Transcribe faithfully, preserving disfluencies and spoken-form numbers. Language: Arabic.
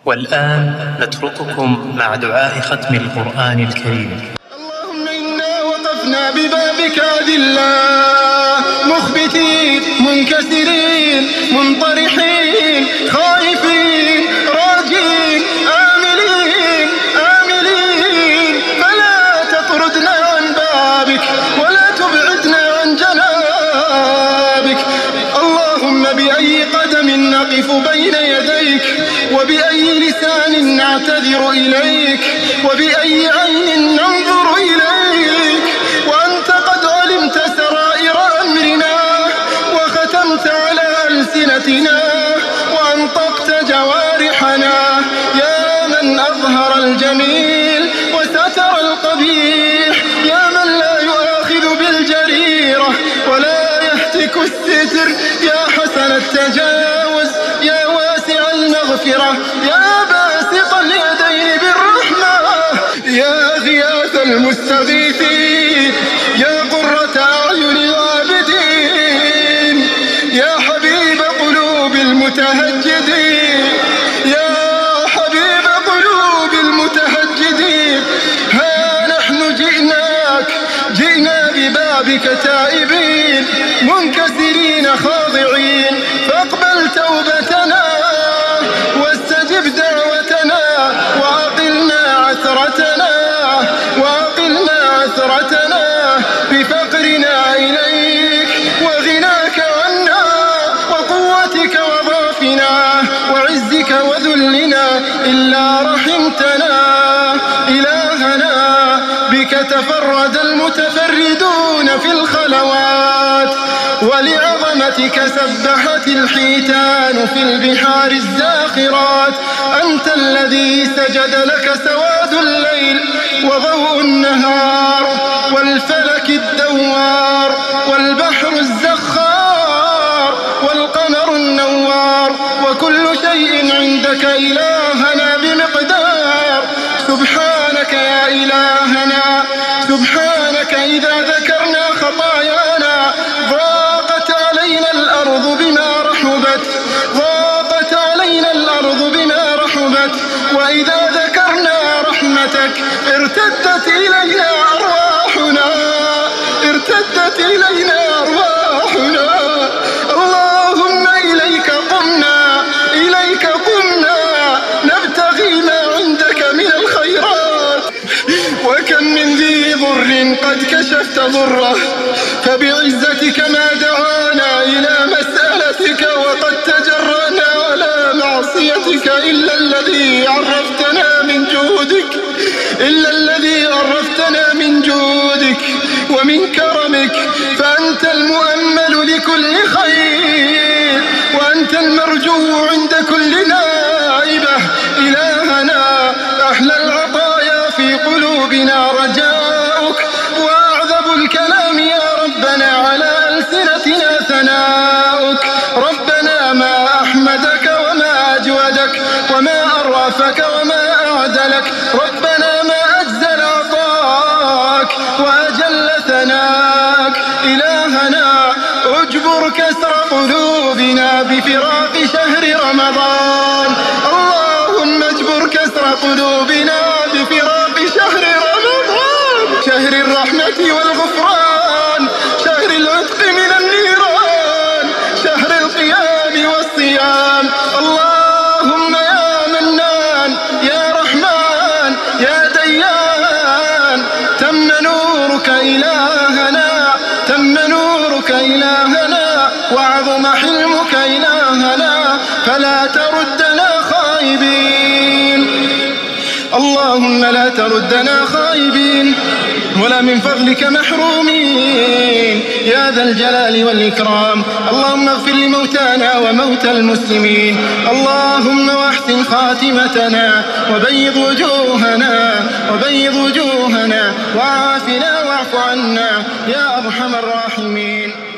والآن نترككم مع دعاء ختم القرآن الكريم. اللهم إنا وقفنا ببابك أذلاء مخبتين منكسرين منطرحين خائفين راجين آملين آملين، فلا تطردنا عن بابك ولا تبعدنا عن جنابك. اللهم بأي قدم نقف بين يديك، وبأي لسان نعتذر إليك، وبأي عين ننظر إليك، وأنت قد علمت سرائر أمرنا وختمت على ألسنتنا وأنطقت جوارحنا. يا من أظهر الجميل وستر القبيح، يا من لا يؤاخذ بالجريرة ولا يهتك الستر، يا حسن التجاوز، يا واسع المغفرة، يا باسط اليدين بالرحمة، يا غياث المستغيثين، يا قرة أعين العابدين، يا حبيب قلوب المتهجدين، يا حبيب قلوب المتهجدين. ها نحن جئناك جئنا ببابك تائبين منكسرين خاضعين، فاقبل توبتنا واستجب دعوتنا، وأقلنا عثرتنا وأقلنا عثرتنا بفقرنا إليك وغناك عنا وقوتك وضعفنا وعزك وذلنا، إلا رحمتنا إلهنا. بك تفرد المتفردون في الخلوات، ولعظمتك سبحت الحيتان في البحار الزاخرات. أنت الذي سجد لك سواد الليل وضوء النهار، والفلك الدوار والبحر الزخار والقمر النوار، وكل شيء عندك إلهنا بمقدار. سبحانك يا إلهنا، سبحانك إذا ذكرنا خطايانا ضاقت علينا الأرض بما رحبت، ضاقت علينا الأرض بما رحبت، وإذا ذكرنا رحمتك ارتدت إلينا أرواحنا، ارتدت إلينا أرواحنا. اللهم إليك قمنا، إليك قمنا نبتغي ما عندك من الخيرات. وكم من ذي ضر قد كشفت ضره، فبعزتك ما دعانا إلى مسألتك، وقد تجرأنا على معصيتك إلا الذي عرفتنا من جودك، إلا الذي عرفتنا من جودك ومن كرمك. فأنت المؤمل لكل خير، وأنت المرجو عند كل نائبة. إلهنا أحلى العطايا في قلوبنا رجاؤك، وأعذب الكلام يا ربنا على ألسنتنا ثناؤك. ربنا ما أحمدك وما أجودك وما أرافك وما أعدلك، ربنا ما أجزل عطاك وأجل ثناك. إلهنا أجبر كسر قلوبنا بفراق شهر رمضان، اللهم اجبر كسر قلوبنا بفراق شهر رمضان، شهر الرحمة والغفران، شهر العتق من النيران، شهر القيام والصيام. اللهم يا منان يا رحمن يا ديان، تم نورك إلهنا، تم نورك إلهنا، وعظم حلمك إلهنا، فلا تردنا خائبين. اللهم لا تردنا خائبين ولا من فضلك محرومين يا ذا الجلال والإكرام. اللهم اغفر لموتانا وموتى المسلمين، اللهم واحسن خاتمتنا وبيض وجوهنا وبيض وجوهنا، وعافنا واعف عنا يا أرحم الراحمين.